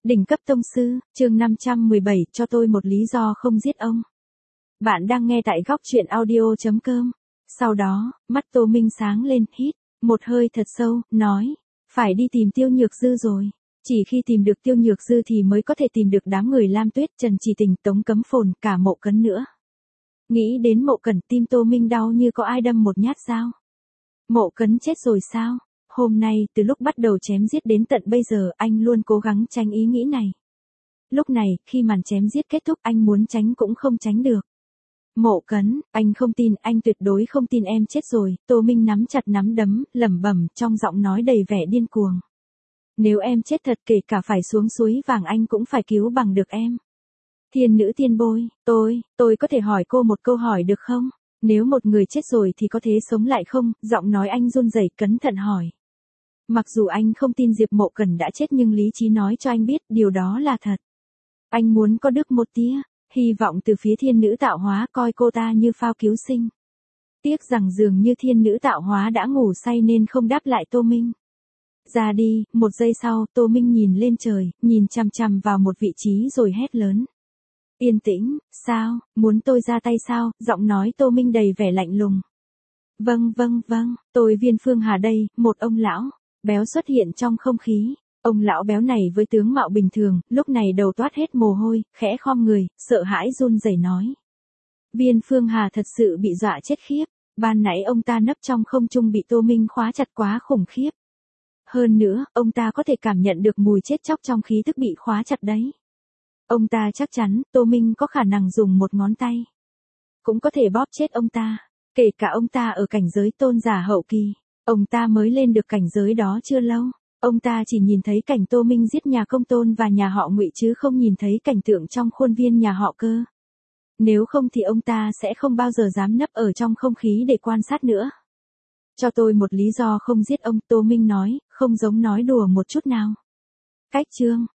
Đỉnh cấp tông sư, chương 517, cho tôi một lý do không giết ông. Bạn đang nghe tại góc truyện audio.com. Sau đó, mắt Tô Minh sáng lên, hít một hơi thật sâu, nói, phải đi tìm Tiêu Nhược Dư rồi. Chỉ khi tìm được Tiêu Nhược Dư thì mới có thể tìm được đám người Lam Tuyết, Trần Chỉ Tình, Tống Cấm Phồn, cả Mộ Cấn nữa. Nghĩ đến Mộ Cẩn, tim Tô Minh đau như có ai đâm một nhát dao. Mộ Cấn chết rồi sao? Hôm nay, từ lúc bắt đầu chém giết đến tận bây giờ, anh luôn cố gắng tránh ý nghĩ này. Lúc này, khi màn chém giết kết thúc, anh muốn tránh cũng không tránh được. Mộ Cấn, anh không tin, anh tuyệt đối không tin em chết rồi. Tô Minh nắm chặt nắm đấm, lẩm bẩm, trong giọng nói đầy vẻ điên cuồng. Nếu em chết thật, kể cả phải xuống suối vàng anh cũng phải cứu bằng được em. Thiên nữ tiên bôi, tôi có thể hỏi cô một câu hỏi được không? Nếu một người chết rồi thì có thể sống lại không? Giọng nói anh run rẩy, cẩn thận hỏi. Mặc dù anh không tin Diệp Mộ Cẩn đã chết nhưng lý trí nói cho anh biết điều đó là thật. Anh muốn có được một tia hy vọng từ phía thiên nữ tạo hóa, coi cô ta như phao cứu sinh. Tiếc rằng dường như thiên nữ tạo hóa đã ngủ say nên không đáp lại Tô Minh. Ra đi, một giây sau, Tô Minh nhìn lên trời, nhìn chằm chằm vào một vị trí rồi hét lớn. Yên tĩnh, sao, muốn tôi ra tay sao? Giọng nói Tô Minh đầy vẻ lạnh lùng. Vâng, tôi Viên Phương Hà đây, một ông lão béo xuất hiện trong không khí. Ông lão béo này với tướng mạo bình thường, lúc này đầu toát hết mồ hôi, khẽ khom người, sợ hãi run rẩy nói. Viên Phương Hà thật sự bị dọa chết khiếp, ban nãy ông ta nấp trong không trung bị Tô Minh khóa chặt quá khủng khiếp. Hơn nữa, ông ta có thể cảm nhận được mùi chết chóc trong khí tức bị khóa chặt đấy. Ông ta chắc chắn, Tô Minh có khả năng dùng một ngón tay cũng có thể bóp chết ông ta, kể cả ông ta ở cảnh giới tôn giả hậu kỳ. Ông ta mới lên được cảnh giới đó chưa lâu. Ông ta chỉ nhìn thấy cảnh Tô Minh giết nhà Công Tôn và nhà họ Ngụy chứ không nhìn thấy cảnh tượng trong khuôn viên nhà họ Cơ. Nếu không thì ông ta sẽ không bao giờ dám nấp ở trong không khí để quan sát nữa. Cho tôi một lý do không giết ông, Tô Minh nói, không giống nói đùa một chút nào. Cách chương